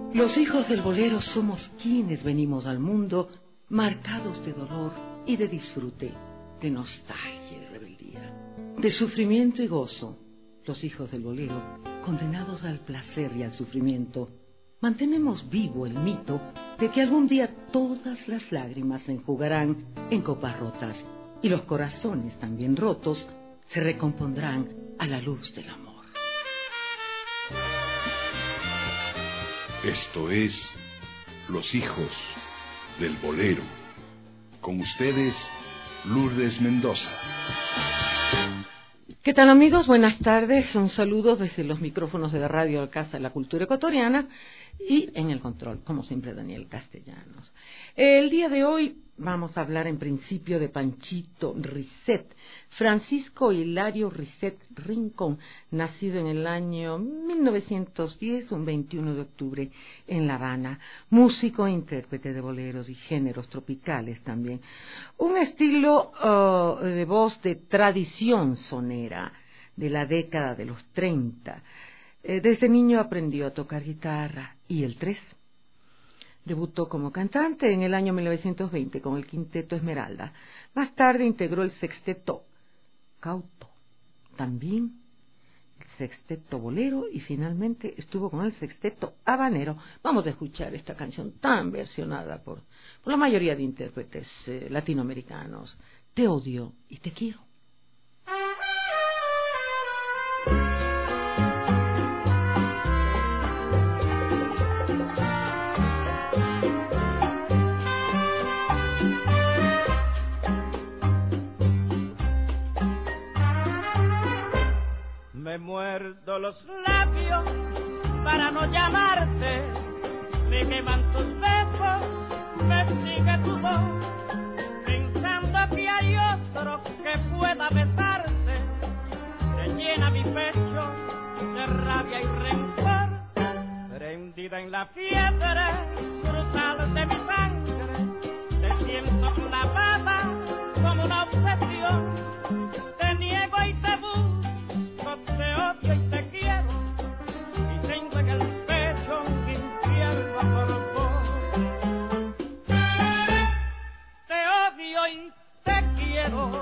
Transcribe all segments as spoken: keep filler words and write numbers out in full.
Los hijos del bolero somos quienes venimos al mundo marcados de dolor y de disfrute, de nostalgia y rebeldía, de sufrimiento y gozo. Los hijos del bolero, condenados al placer y al sufrimiento, mantenemos vivo el mito de que algún día todas las lágrimas se enjugarán en copas rotas y los corazones también rotos se recompondrán a la luz del amor. Esto es Los hijos del bolero. Con ustedes, Lourdes Mendoza. ¿Qué tal, amigos? Buenas tardes. Un saludo desde los micrófonos de la radio Alcázar de la Cultura Ecuatoriana y en el control, como siempre, Daniel Castellanos. El día de hoy vamos a hablar en principio de Panchito Risset, Francisco Hilario Risset Rincón, nacido en el año mil novecientos diez, un veintiuno de octubre, en La Habana, músico e intérprete de boleros y géneros tropicales también. Un estilo uh, de voz de tradición sonera de la década de los treinta. Eh, desde niño aprendió a tocar guitarra y el tres. Debutó como cantante en el año mil novecientos veinte con el Quinteto Esmeralda. Más tarde integró el Sexteto Cauto, también el Sexteto Bolero y finalmente estuvo con el Sexteto Habanero. Vamos a escuchar esta canción tan versionada por, por la mayoría de intérpretes eh, latinoamericanos. Te odio y te quiero. Me muerdo los labios para no llamarte, me queman tus besos, me sigue tu voz, pensando que hay otro que pueda besarte, te llena mi pecho de rabia y rencor, prendida en la fiebre brutal de mi sangre, te siento clavada como una obsesión, te niego y te busco. Te odio y te quiero, y tengo en el pecho un infierno por vos. Te odio y te quiero,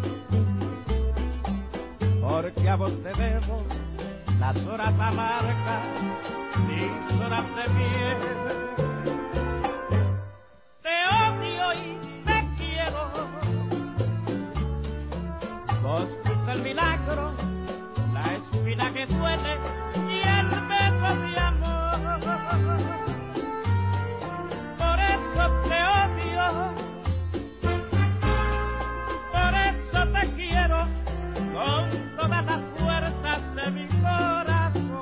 porque a vos te debo las horas amargas, mis horas de miel. Te odio y te quiero, vos fuiste el milagro, la espina que duele y el beso de amor. Por eso te odio, por eso te quiero, con todas las fuerzas de mi corazón.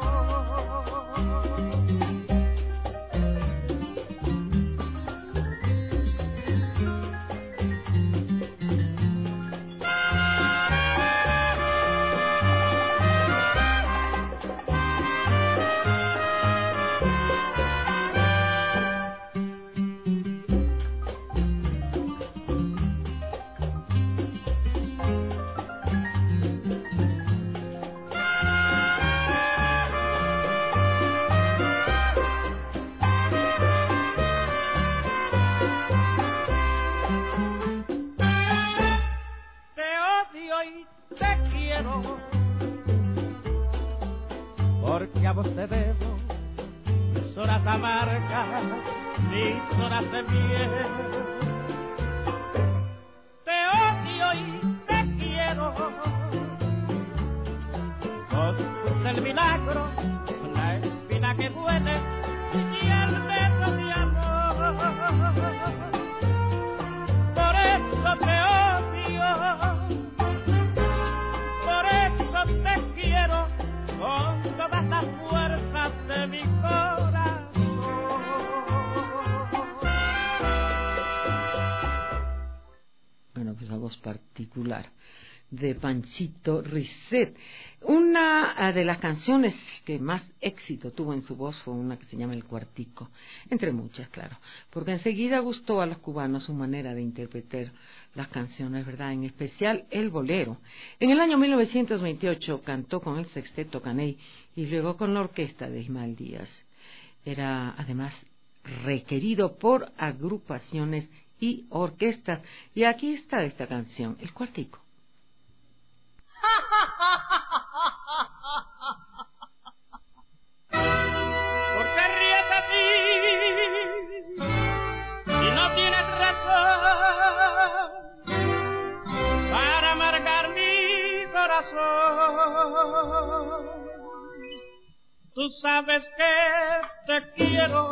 Porque a vos te debo mis horas amargas, mis horas de miel. Te odio y te quiero, vos fuiste el milagro, la espina que duele y el beso de amor. Por eso te odio, por eso te quiero, con todas las fuerzas de mi corazón. Bueno, pues la voz particular de Panchito Risset. Una de las canciones que más éxito tuvo en su voz fue una que se llama El Cuartico, entre muchas, claro, porque enseguida gustó a los cubanos su manera de interpretar las canciones, ¿verdad? En especial el bolero. En el año mil novecientos veintiocho cantó con el Sexteto Caney y luego con la orquesta de Ismael Díaz. era además requerido por agrupaciones y orquestas. Y aquí está esta canción, El Cuartico. ¿Por qué ríes así? Si no tienes razón para amargar mi corazón. Tú sabes que te quiero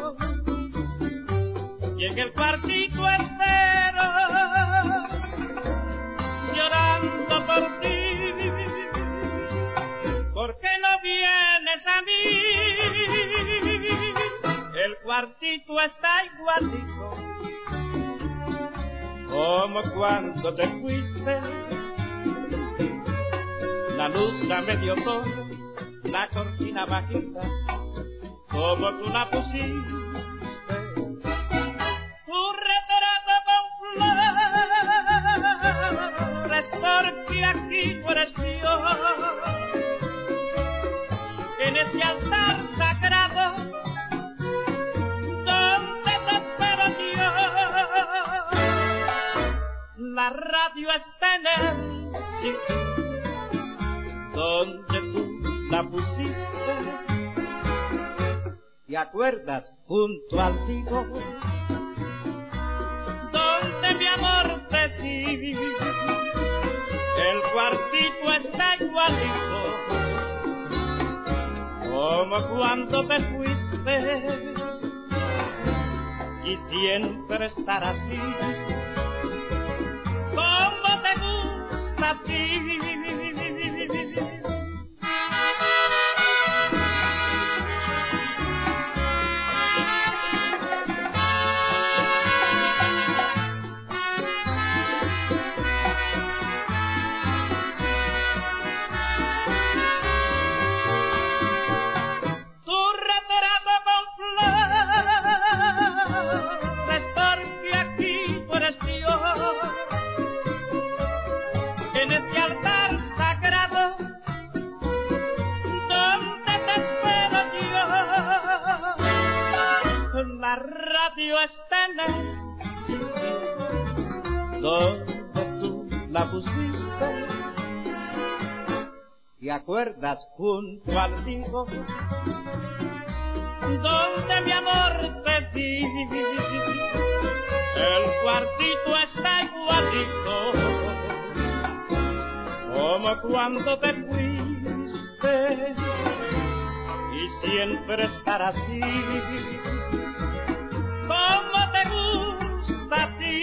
y en el cuartito espero, llorando por ti. ¿Por qué no vienes a mí? El cuartito está igualito como cuando te fuiste. La luz a medio tono, la cortina bajita, como tú la pusiste. Tu retrato con flores, porque aquí tú eres Dios. En este altar sagrado, donde te espero yo. La radio está en el sitio donde tú la pusiste. ¿Te acuerdas? Junto al Vigo, donde mi amor te di. El cuartito está igualito como cuando te fuiste, y siempre estar así como te gusta a ti. Está en el sitio donde tú la pusiste. ¿Te acuerdas? Junto al Vigo, donde mi amor te di. El cuartito está igualito como cuando te fuiste, y siempre estar así como te gusta a ti.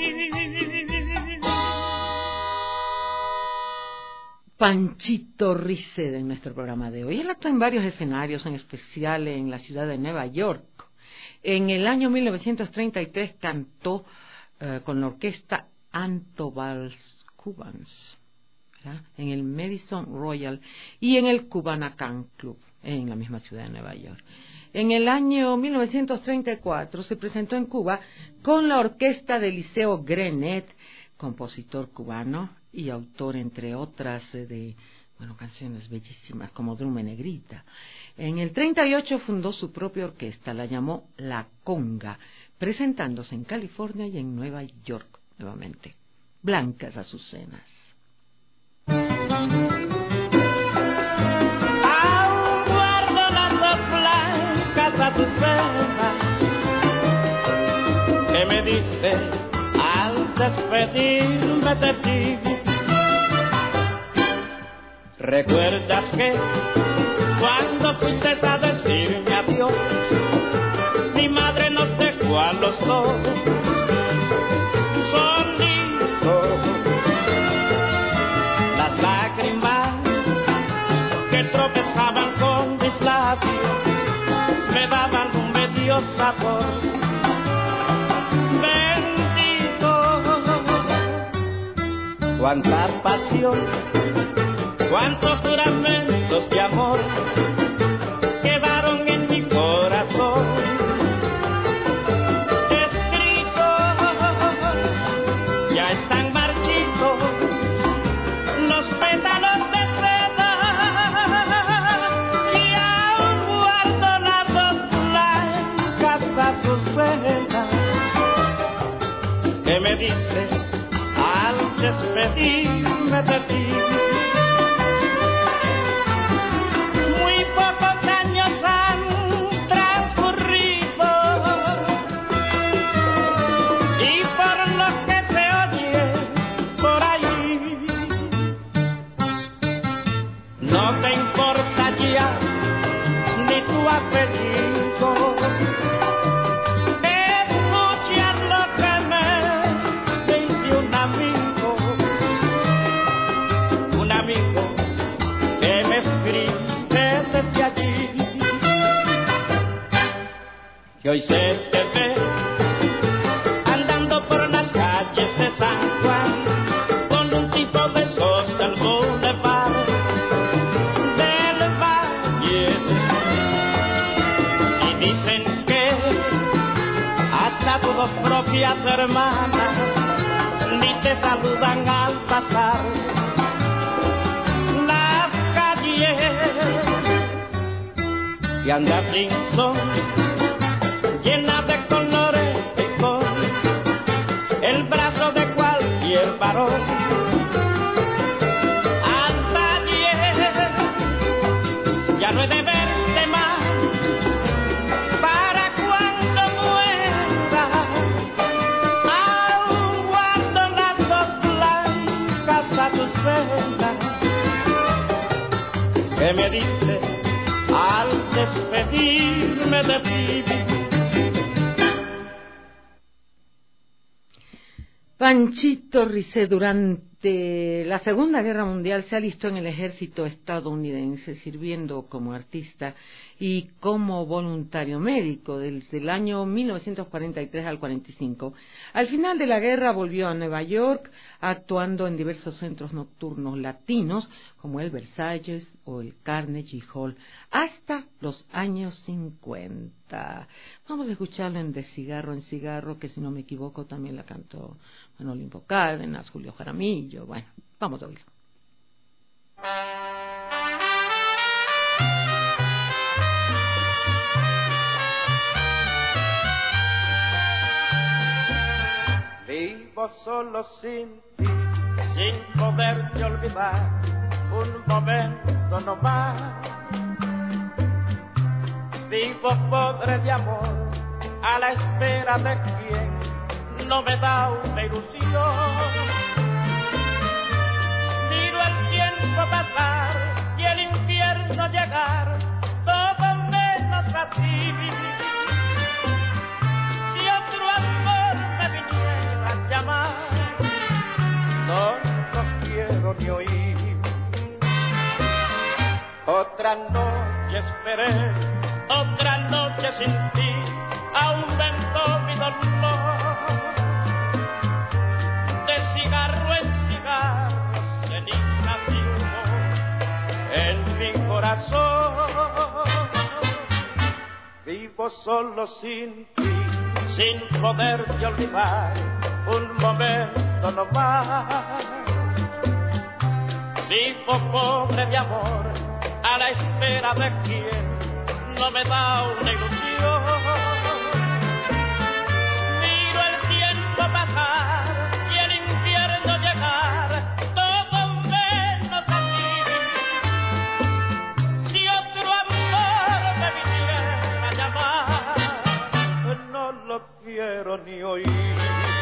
Panchito Rised en nuestro programa de hoy. Él actuó en varios escenarios, en especial en la ciudad de Nueva York. En el año mil novecientos treinta y tres cantó uh, con la orquesta Antovals Cubans, ¿verdad?, en el Madison Royal y en el Cubanacan Club, en la misma ciudad de Nueva York. En el año mil novecientos treinta y cuatro se presentó en Cuba con la orquesta de Liceo Grenet, compositor cubano y autor, entre otras, de bueno canciones bellísimas como Drume Negrita. En el treinta y ocho fundó su propia orquesta, la llamó La Conga, presentándose en California y en Nueva York nuevamente. Blancas Azucenas. Azucena, que me diste al despedirme de ti. ¿Recuerdas que cuando fuiste a decirme adiós, mi madre nos dejó a los dos solitos? Las lágrimas que tropezaban con mis labios me daban un medio sabor bendito. Cuánta pasión, cuántos juramentos de amor quedaron en mi corazón escritos. Ya están marchitos los pétalos de seda, y aún guardo las dos sus venas que me diste al despedirme de ti. Muy pocos años han transcurrido y por lo que se oye por ahí, no te importa ya ni tu apellido. Escucha lo que me dice un amigo, un amigo que me escribe desde allí, que hoy se te ve andando por las calles de San Juan con un tipo de esos del boulevard del Valle. Y dicen que hasta tus dos propias hermanas ni te saludan al pasar las calles, y andas sin son, llena de colores y con el brazo de cualquier varón. Anda bien, ya no he de verte más para cuando muera. Aún guardo las dos blancas a tus venas que me diste al despedirme de ti. Panchito Risset durante la Segunda Guerra Mundial se alistó en el ejército estadounidense, sirviendo como artista y como voluntario médico desde el año mil novecientos cuarenta y tres al cuarenta y cinco. Al final de la guerra volvió a Nueva York, actuando en diversos centros nocturnos latinos como el Versalles o el Carnegie Hall, hasta los años cincuenta. Vamos a escucharlo en De Cigarro en Cigarro, que si no me equivoco también la cantó Manolín Cárdenas, Julio Jaramillo. Bueno, vamos a oírlo. Vivo solo sin ti, sin poderte olvidar un momento no más. Vivo pobre de amor, a la espera de quien no me da una ilusión. Miro el tiempo pasar y el infierno llegar, todo menos a ti. Si otro amor me viniera a llamar, no lo quiero ni oír. Otra noche esperé, otra noche sin ti, aumentó mi dolor. De cigarro en cigarro, cenizas y humo en mi corazón. Vivo solo sin ti, sin poderte olvidar un momento no más. Vivo pobre de amor, a la espera de quien no me da una ilusión. Miro el tiempo pasar y el infierno llegar, todo menos a ti. Si otro amor me viniera a llamar, no lo quiero ni oír.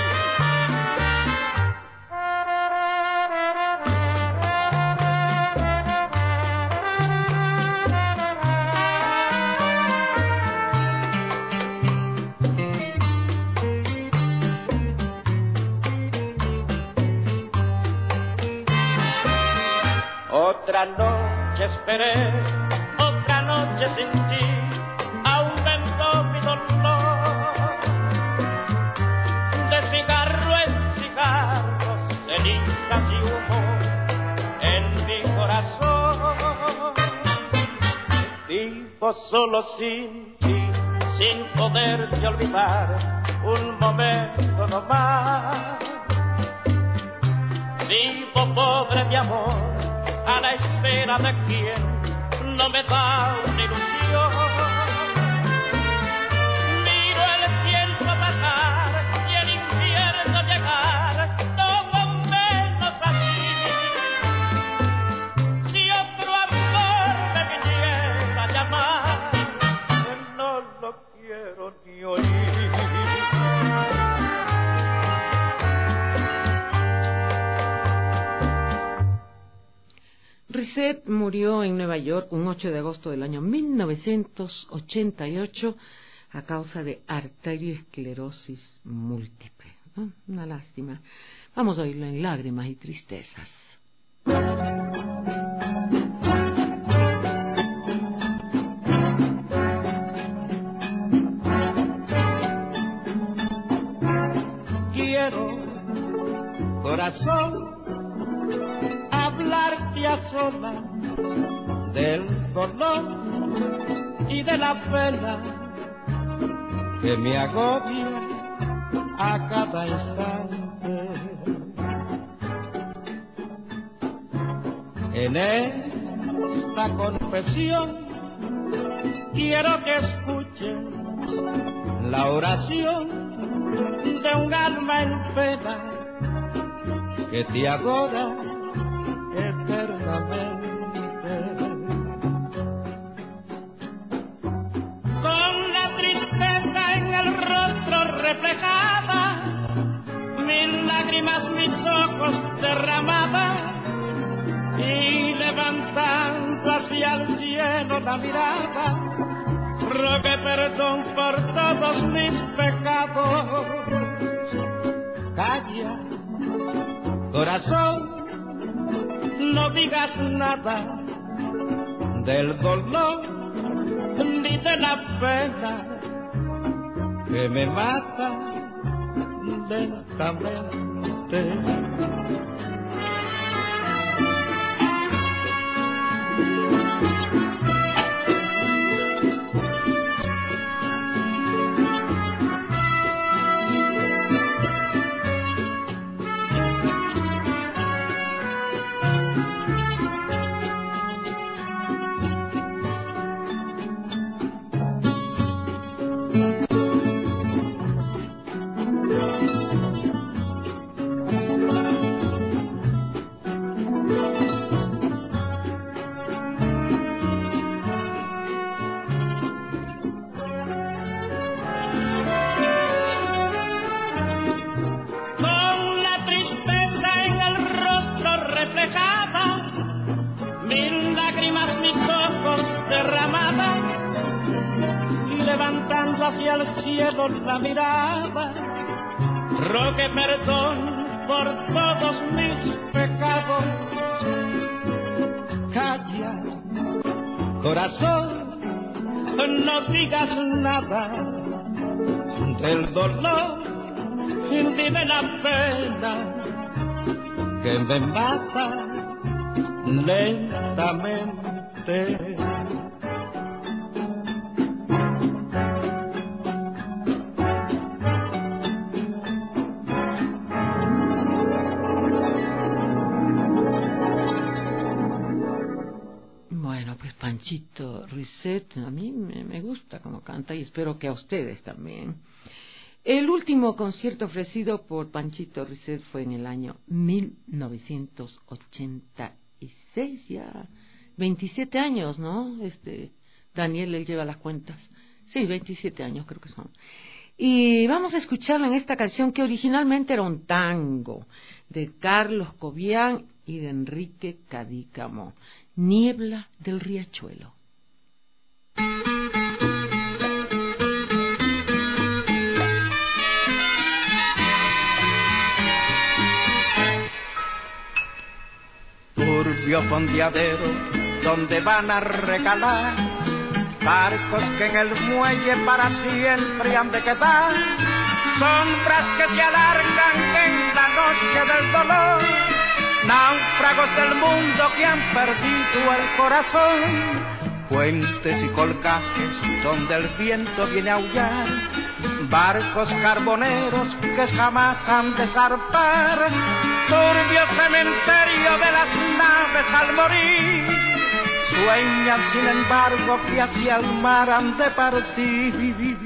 Otra noche esperé, otra noche sin ti, aumentó mi dolor. De cigarro en cigarro, cenizas y humo en mi corazón. Vivo solo sin ti, sin poderte olvidar un momento no más. Vivo pobre de amor, a la espera de quien no me da una ilusión. Miro el Risset murió en Nueva York un ocho de agosto del año mil novecientos ochenta y ocho a causa de arteriosclerosis múltiple, ¿no? Una lástima. Vamos a oírlo en Lágrimas y Tristezas. Quiero, corazón, hablarte a solas del dolor y de la pena que me agobia a cada instante. En esta confesión quiero que escuches la oración de un alma en pena que te adora eternamente. Con la tristeza en el rostro reflejada, mil lágrimas mis ojos derramadas, y levantando hacia el cielo la mirada, rogué perdón por todos mis pecados. Calla, corazón, no digas nada del dolor ni de la pena que me mata lentamente. Hacia el cielo la mirada, rogue perdón por todos mis pecados. Calla, corazón, no digas nada del dolor ni de la pena que me mata lentamente. Panchito Risset, a mí me, me gusta como canta y espero que a ustedes también. El último concierto ofrecido por Panchito Risset fue en el año mil novecientos ochenta y seis, ya veintisiete años, ¿no? Este Daniel, él lleva las cuentas. Sí, veintisiete años creo que son. Y vamos a escucharlo en esta canción que originalmente era un tango de Carlos Cobian y de Enrique Cadícamo. Niebla del Riachuelo. Turbio fondeadero donde van a recalar barcos que en el muelle para siempre han de quedar, sombras que se alargan en la noche del dolor, náufragos del mundo que han perdido el corazón, puentes y colgajes donde el viento viene a aullar, barcos carboneros que jamás han de zarpar, turbio cementerio de las naves al morir, sueñan sin embargo que hacia el mar han de partir.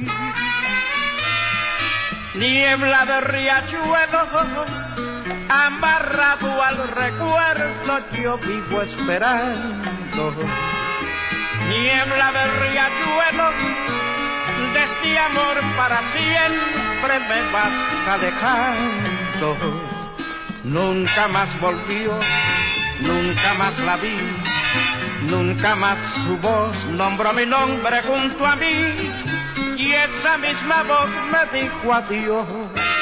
Niebla de riachuelo amarrado al recuerdo yo vivo esperando, niebla de riachuelo de este amor para siempre me vas alejando. Nunca más volvió nunca más la vi, nunca más su voz nombró mi nombre junto a mí, y esa misma voz me dijo adiós.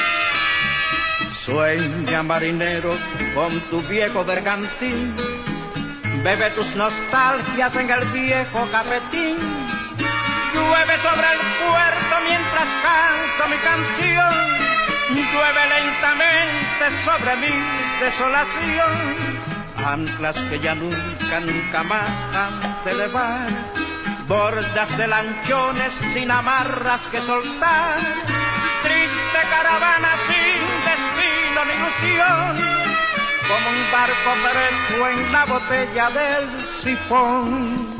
Sueña, marinero, con tu viejo bergantín, bebe tus nostalgias en el viejo cafetín. Llueve sobre el puerto mientras canto mi canción, llueve lentamente sobre mi desolación. Anclas que ya nunca, nunca más han de elevar, bordas de lanchones sin amarras que soltar, triste caravana sin destino ni ilusión, como un barco fresco en la botella del sifón.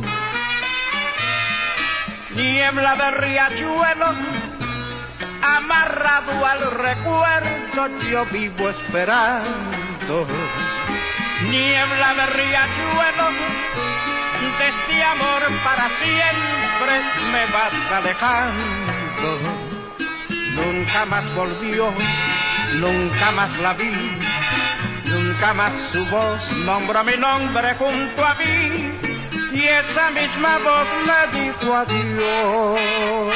Niebla de riachuelo, amarrado al recuerdo, yo vivo esperando. Niebla de riachuelo, de este amor para siempre me vas alejando. Nunca más volvió, nunca más la vi, nunca más su voz nombró mi nombre junto a mí, y esa misma voz me dijo adiós.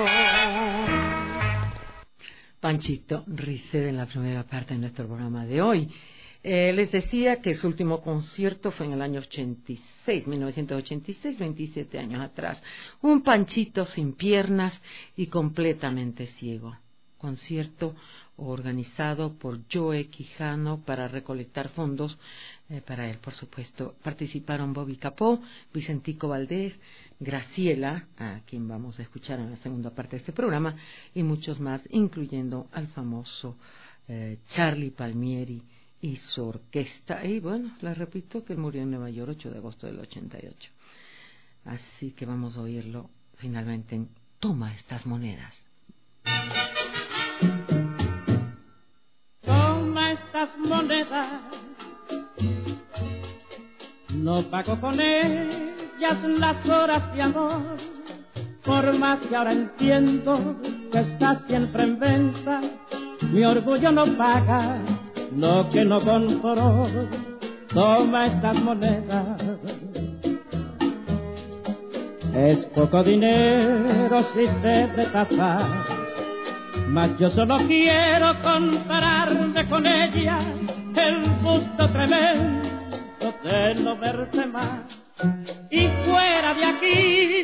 Panchito Riceda en la primera parte de nuestro programa de hoy. Eh, les decía que su último concierto fue en el año ochenta y seis, mil novecientos ochenta y seis, veintisiete años atrás. Un Panchito sin piernas y completamente ciego. Concierto organizado por Joe Quijano para recolectar fondos eh, para él, por supuesto. Participaron Bobby Capó, Vicentico Valdés, Graciela, a quien vamos a escuchar en la segunda parte de este programa, y muchos más, incluyendo al famoso eh, Charlie Palmieri y su orquesta. Y bueno, les repito que él murió en Nueva York ocho de agosto del ochenta y ocho. Así que vamos a oírlo finalmente en Toma estas monedas. Toma estas monedas, no pago con ellas las horas de amor, por más que ahora entiendo que estás siempre en venta, mi orgullo no paga lo que no compró. Toma estas monedas, es poco dinero si sé de tasar, mas yo solo quiero compararme con ella, el gusto tremendo de no verte más. Y fuera de aquí,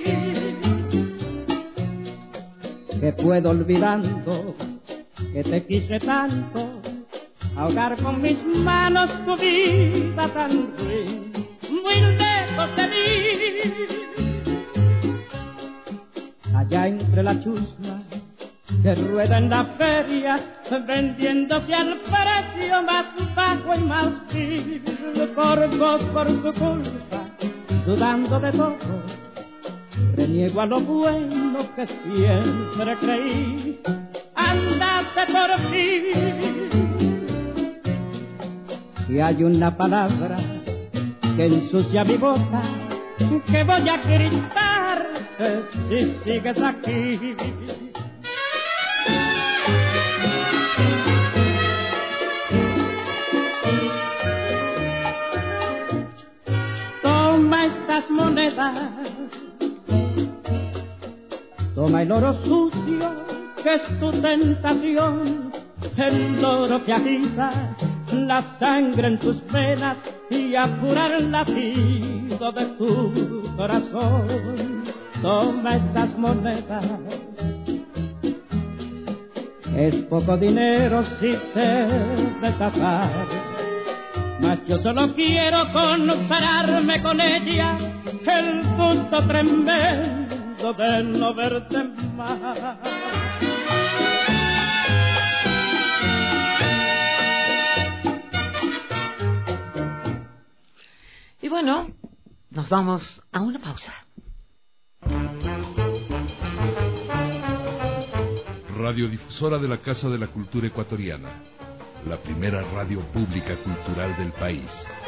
que puedo olvidando que te quise tanto, ahogar con mis manos tu vida tan ruin, muy lejos de mí. Allá entre la chusma que rueda en la feria, vendiéndose al precio más bajo y más vil, por vos, por tu culpa, dudando de todo, reniego a lo bueno que siempre creí, andaste por fin. Y hay una palabra que ensucia mi boca, que voy a gritarte si sigues aquí. Toma estas monedas, toma el oro sucio que es tu tentación, el oro que agita la sangre en tus venas y apura el latido de tu corazón. Toma estas monedas, es poco dinero si se de tapar, mas yo solo quiero compararme con ella, el gusto tremendo de no verte más. Y bueno, nos vamos a una pausa. Radiodifusora de la Casa de la Cultura Ecuatoriana, la primera radio pública cultural del país.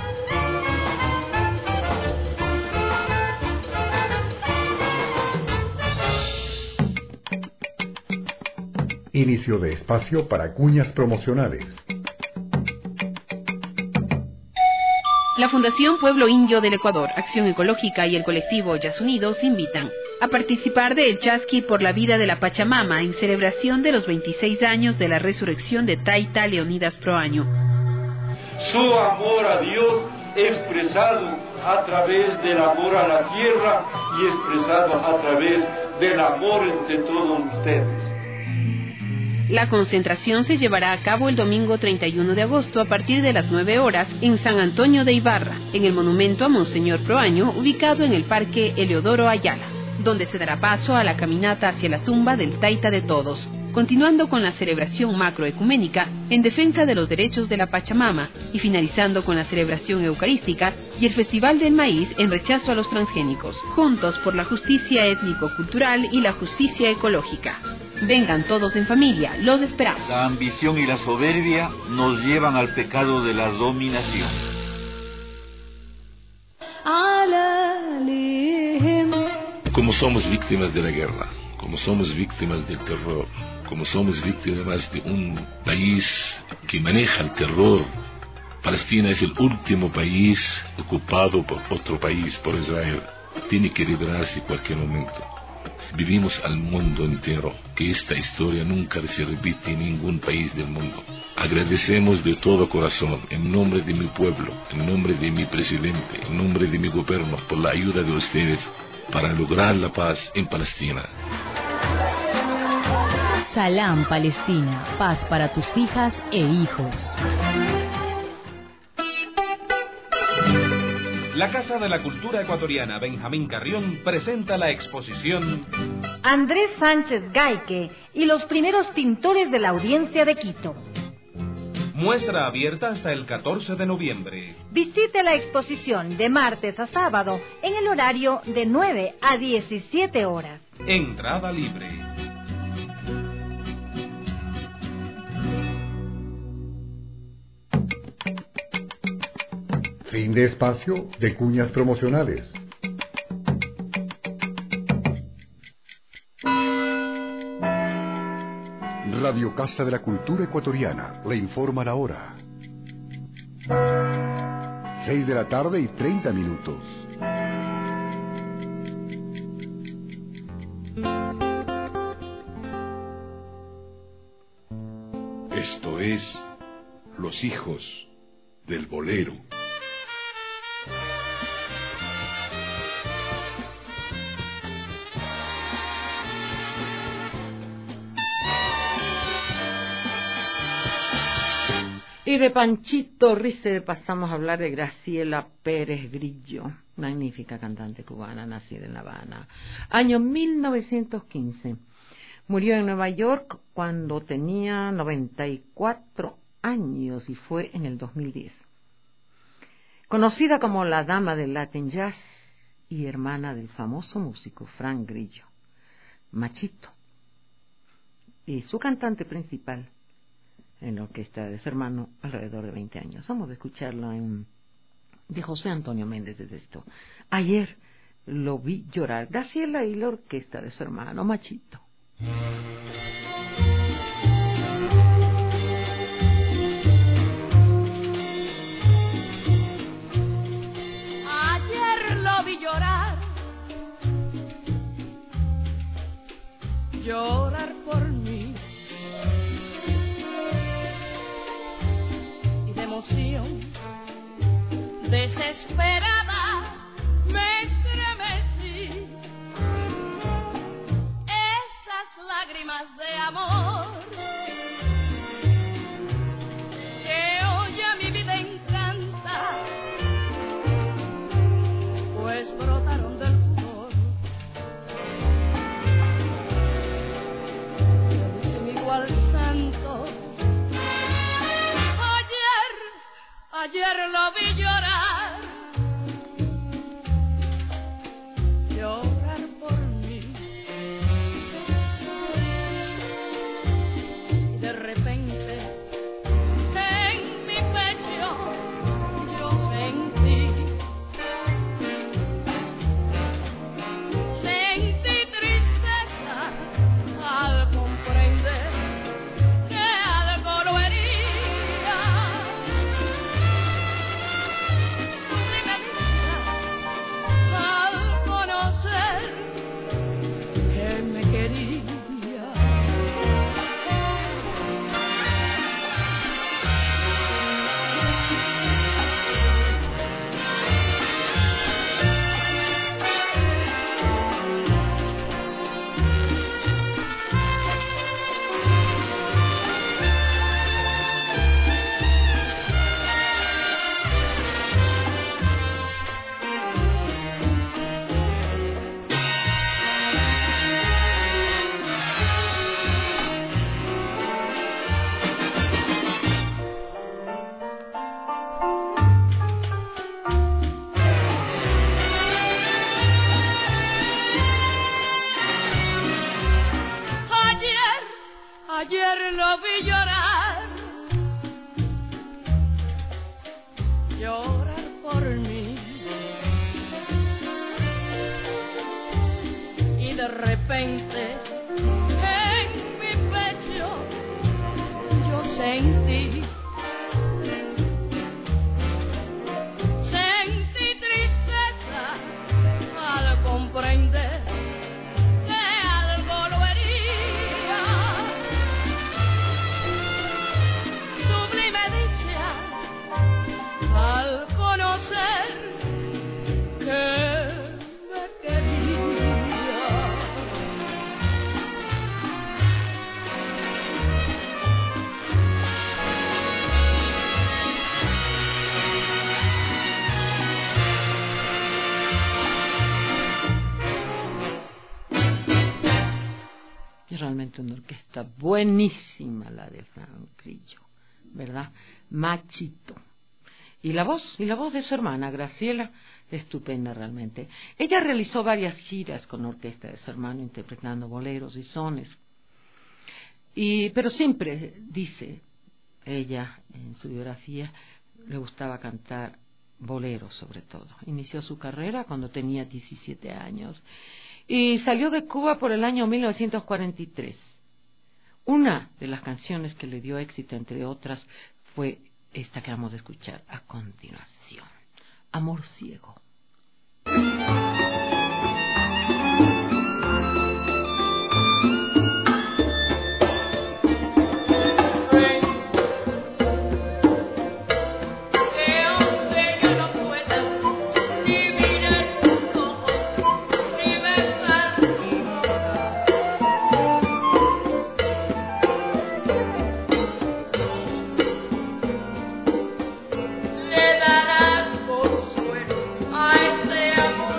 Inicio de espacio para cuñas promocionales. La Fundación Pueblo Indio del Ecuador, Acción Ecológica y el colectivo Yas Unidos invitan a participar del Chasqui por la vida de la Pachamama en celebración de los veintiséis años de la resurrección de Taita Leonidas Proaño. Su amor a Dios expresado a través del amor a la tierra y expresado a través del amor entre todos ustedes. La concentración se llevará a cabo el domingo treinta y uno de agosto a partir de las nueve horas en San Antonio de Ibarra, en el monumento a Monseñor Proaño, ubicado en el Parque Eleodoro Ayala, donde se dará paso a la caminata hacia la tumba del Taita de Todos, continuando con la celebración macroecuménica en defensa de los derechos de la Pachamama y finalizando con la celebración eucarística y el Festival del Maíz en rechazo a los transgénicos, juntos por la justicia étnico-cultural y la justicia ecológica. Vengan todos en familia, los esperamos. La ambición y la soberbia nos llevan al pecado de la dominación. Como somos víctimas de la guerra, como somos víctimas del terror, como somos víctimas de un país que maneja el terror, Palestina es el último país ocupado por otro país, por Israel. Tiene que liberarse en cualquier momento. Vivimos al mundo entero, que esta historia nunca se repite en ningún país del mundo. Agradecemos de todo corazón, en nombre de mi pueblo, en nombre de mi presidente, en nombre de mi gobierno, por la ayuda de ustedes para lograr la paz en Palestina. Salam Palestina, paz para tus hijas e hijos. La Casa de la Cultura Ecuatoriana Benjamín Carrión presenta la exposición Andrés Sánchez Gaique y los primeros pintores de la Audiencia de Quito. Muestra abierta hasta el catorce de noviembre. Visite la exposición de martes a sábado en el horario de nueve a diecisiete horas. Entrada libre. Fin de espacio de cuñas promocionales. Radio Casa de la Cultura Ecuatoriana le informa la hora. Seis de la tarde y treinta minutos. Esto es Los Hijos del Bolero. Y de Panchito Rice pasamos a hablar de Graciela Pérez Grillo, magnífica cantante cubana nacida en La Habana. Año mil novecientos quince. Murió en Nueva York cuando tenía noventa y cuatro años y fue en el dos mil diez. Conocida como la dama del Latin Jazz y hermana del famoso músico Frank Grillo, Machito, y su cantante principal en la orquesta de su hermano alrededor de veinte años. Vamos a escucharlo en de José Antonio Méndez de esto. Ayer lo vi llorar. Graciela y la orquesta de su hermano Machito. Ayer lo vi llorar, llorar por mí. Emoción desesperada me estremecí. Esas lágrimas de amor que hoy a mi vida encanta, pues brotaron del pudor. Sin igual santo, ayer lo vi llorar, llorar por mí. Y de repente en mi pecho yo sentí, sentí tristeza al comprender que algo lo hería. Ayer lo vi llorar, llorar por mí, y de repente en mi pecho yo sentí, sentí tristeza al comprender que algo lo hería, sublime dicha al conocer que me quería. Y realmente una orquesta buenísima la de Frank Grillo, ¿verdad? Machito. Y la voz, y la voz de su hermana, Graciela, estupenda realmente. Ella realizó varias giras con la orquesta de su hermano, interpretando boleros y sones. Y, pero siempre dice ella en su biografía, le gustaba cantar boleros sobre todo. Inició su carrera cuando tenía diecisiete años y salió de Cuba por el año mil novecientos cuarenta y tres. Una de las canciones que le dio éxito, entre otras, fue esta que vamos a escuchar a continuación, Amor Ciego. Le darás consuelo a este amor.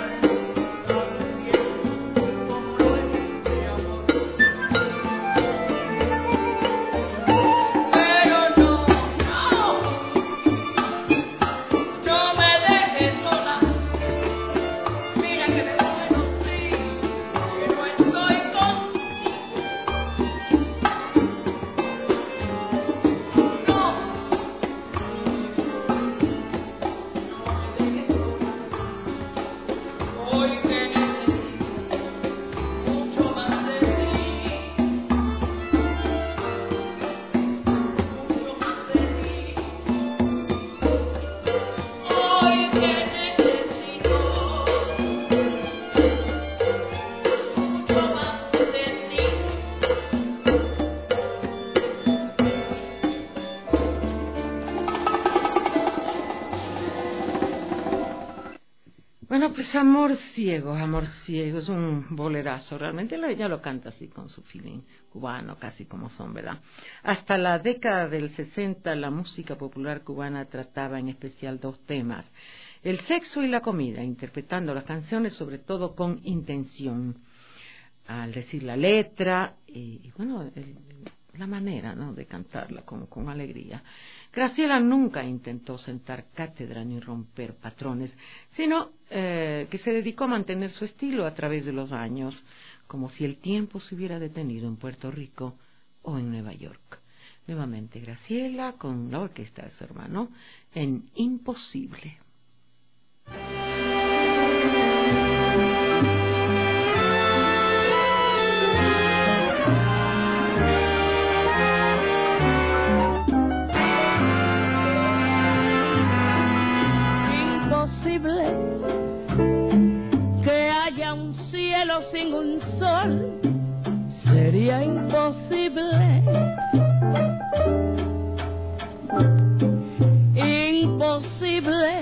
Bueno, pues Amor Ciego, Amor Ciego, es un bolerazo, realmente ella lo canta así con su feeling cubano, casi como son, ¿verdad? Hasta la década del sesenta la música popular cubana trataba en especial dos temas, el sexo y la comida, interpretando las canciones sobre todo con intención, al decir la letra y, y bueno, el, la manera, ¿no?, de cantarla con, con alegría. Graciela nunca intentó sentar cátedra ni romper patrones, sino eh, que se dedicó a mantener su estilo a través de los años, como si el tiempo se hubiera detenido en Puerto Rico o en Nueva York. Nuevamente Graciela con la orquesta de su hermano en Imposible. Que haya un cielo sin un sol, sería imposible. Imposible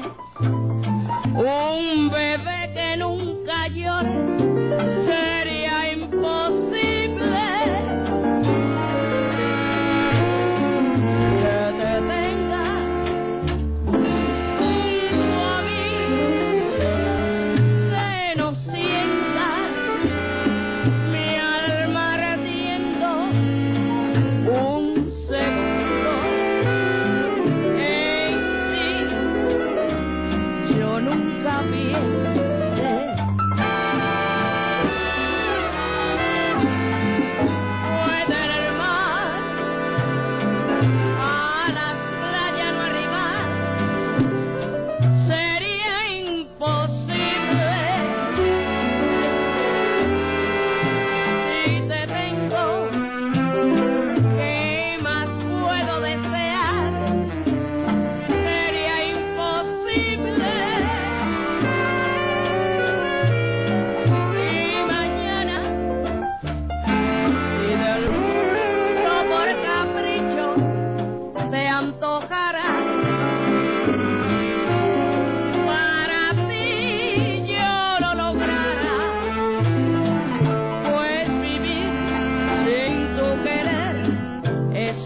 un bebé que nunca llore, sería imposible. Que te tenga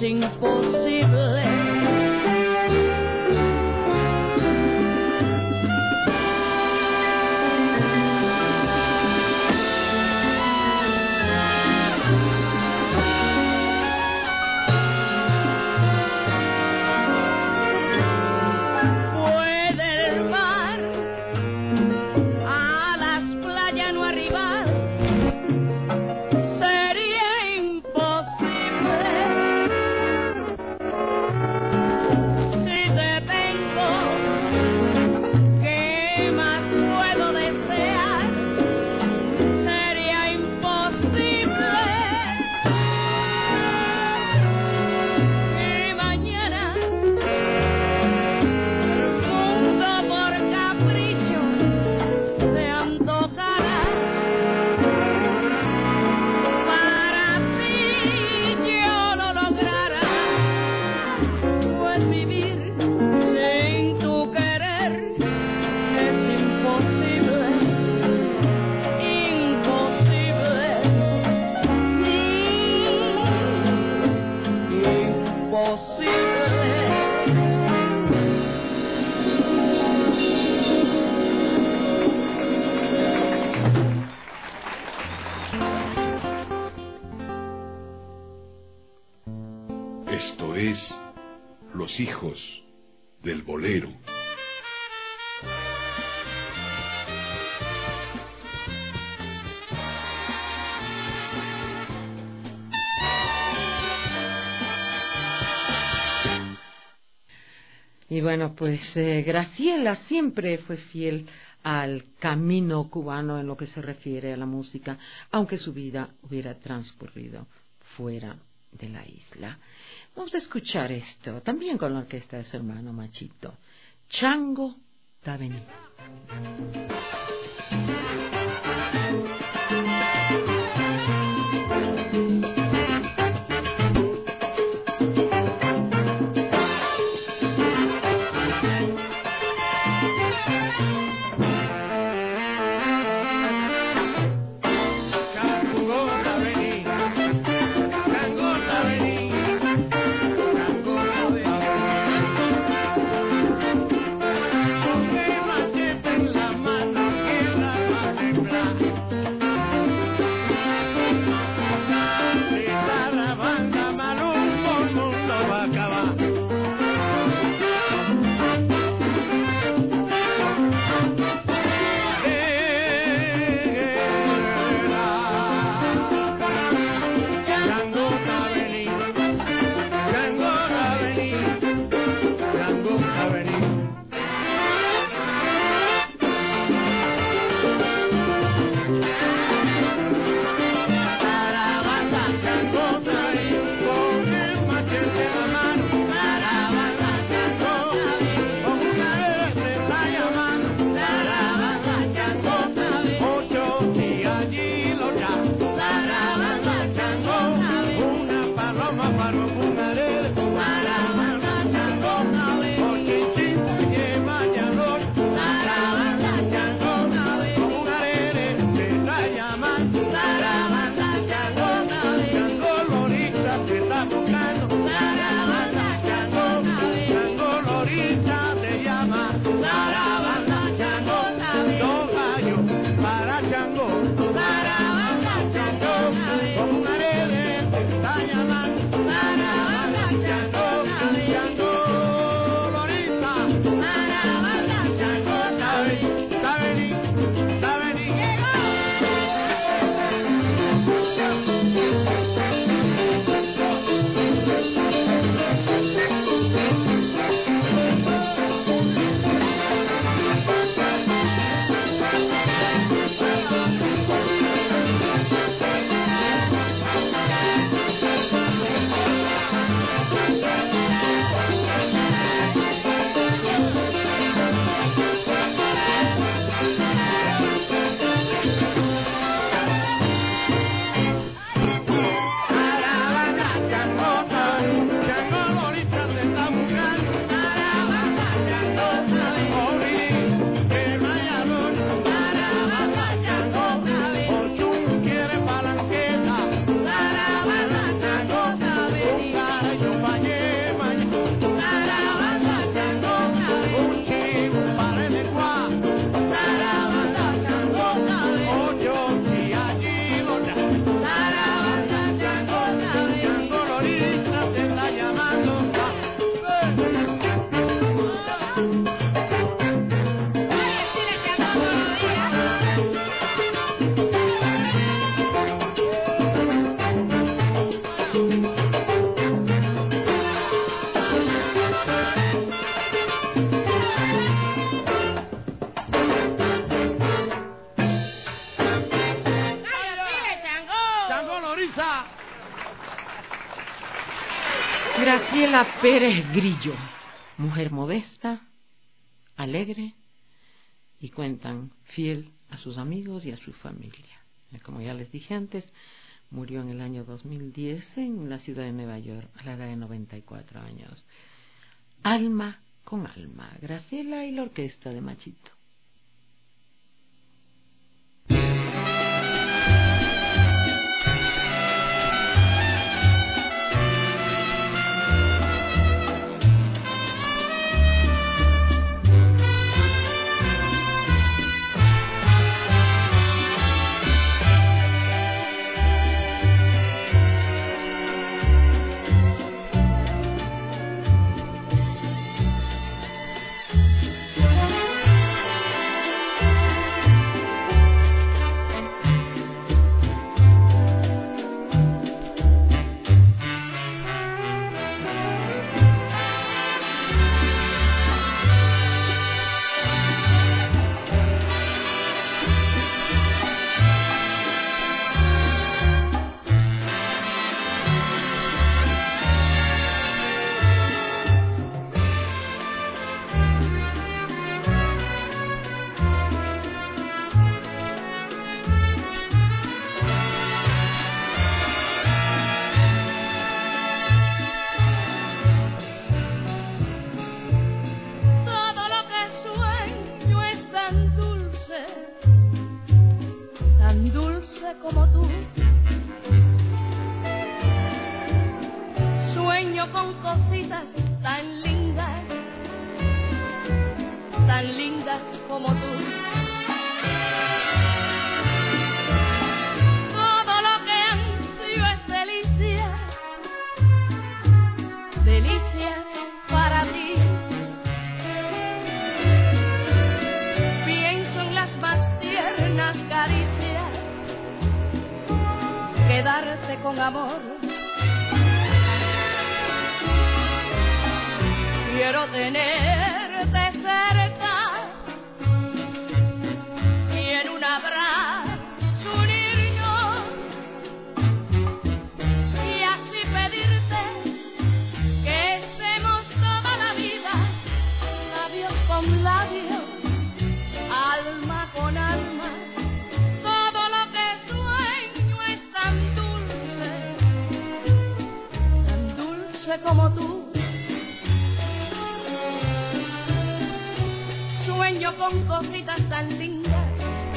imposible. Esto es Los Hijos del Bolero. Y bueno, pues eh, Graciela siempre fue fiel al camino cubano en lo que se refiere a la música, aunque su vida hubiera transcurrido fuera de la isla. Vamos a escuchar esto, también con la orquesta de su hermano Machito, Chango da Vení. Con el machete en la mano Graciela Pérez Grillo, mujer modesta, alegre y cuentan fiel a sus amigos y a su familia. Como ya les dije antes, murió en el año dos mil diez en la ciudad de Nueva York a la edad de noventa y cuatro años. Alma con alma, Graciela y la orquesta de Machito. Como tú, sueño con cositas tan lindas, tan lindas como tú. Todo lo que ansío es delicia, delicias para ti. Pienso en las más tiernas caricias, quedarte con amor. Quiero tenerte cerca y en un abrazo unirnos y así pedirte que estemos toda la vida, labios con labios, alma con alma. Como tú, sueño con cositas tan lindas,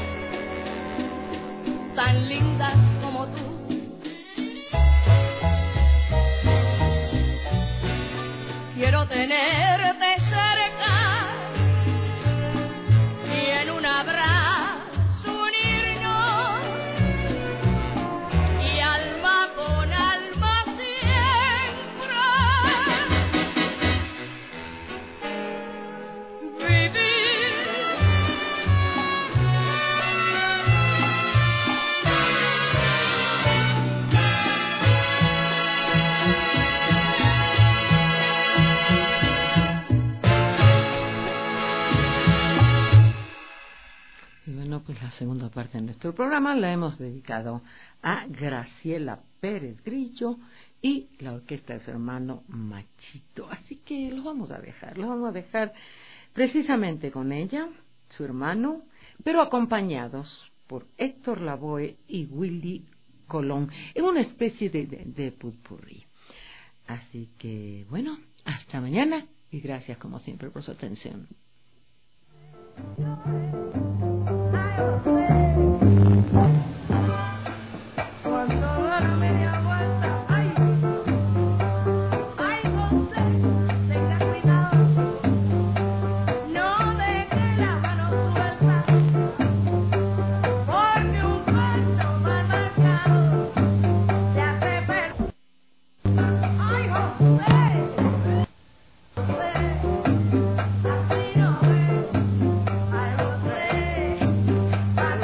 tan lindas como tú. Quiero tenerte cerca y en un abrazo unirnos y alma con alma. Pues la segunda parte de nuestro programa la hemos dedicado a Graciela Pérez Grillo y la orquesta de su hermano Machito. Así que los vamos a dejar, los vamos a dejar precisamente con ella, su hermano, pero acompañados por Héctor Lavoe y Willy Colón, en una especie de, de, de putpurrí. Así que, bueno, hasta mañana y gracias como siempre por su atención. Ay,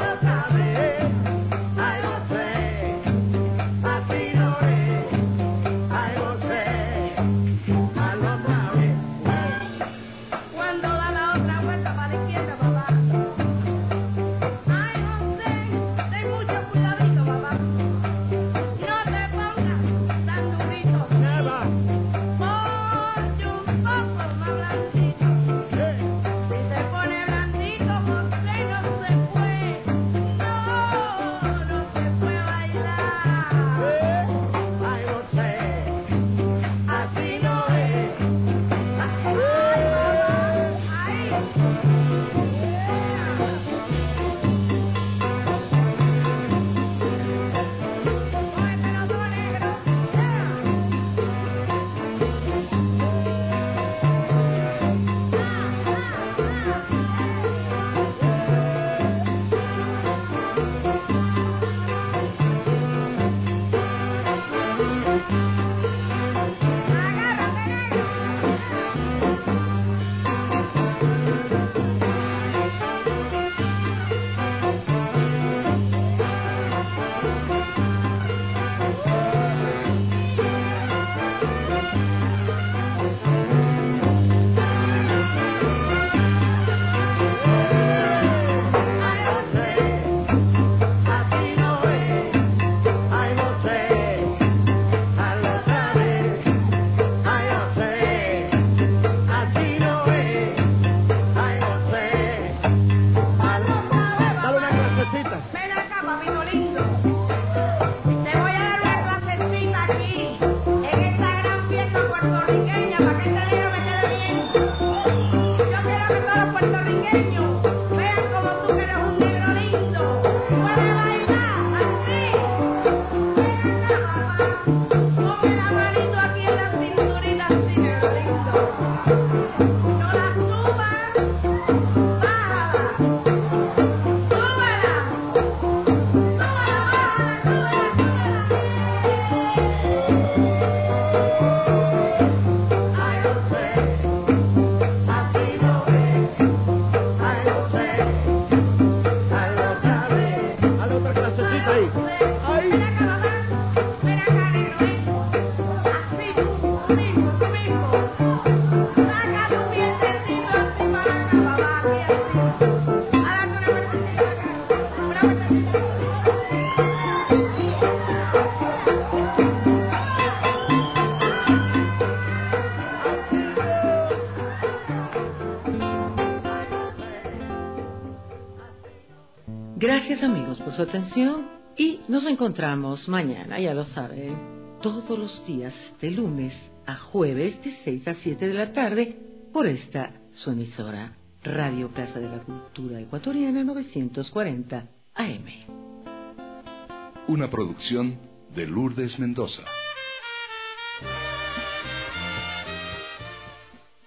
Gracias amigos por su atención y nos encontramos mañana, ya lo saben, todos los días de lunes a jueves de seis a siete de la tarde por esta su emisora Radio Casa de la Cultura Ecuatoriana novecientos cuarenta A M. Una producción de Lourdes Mendoza.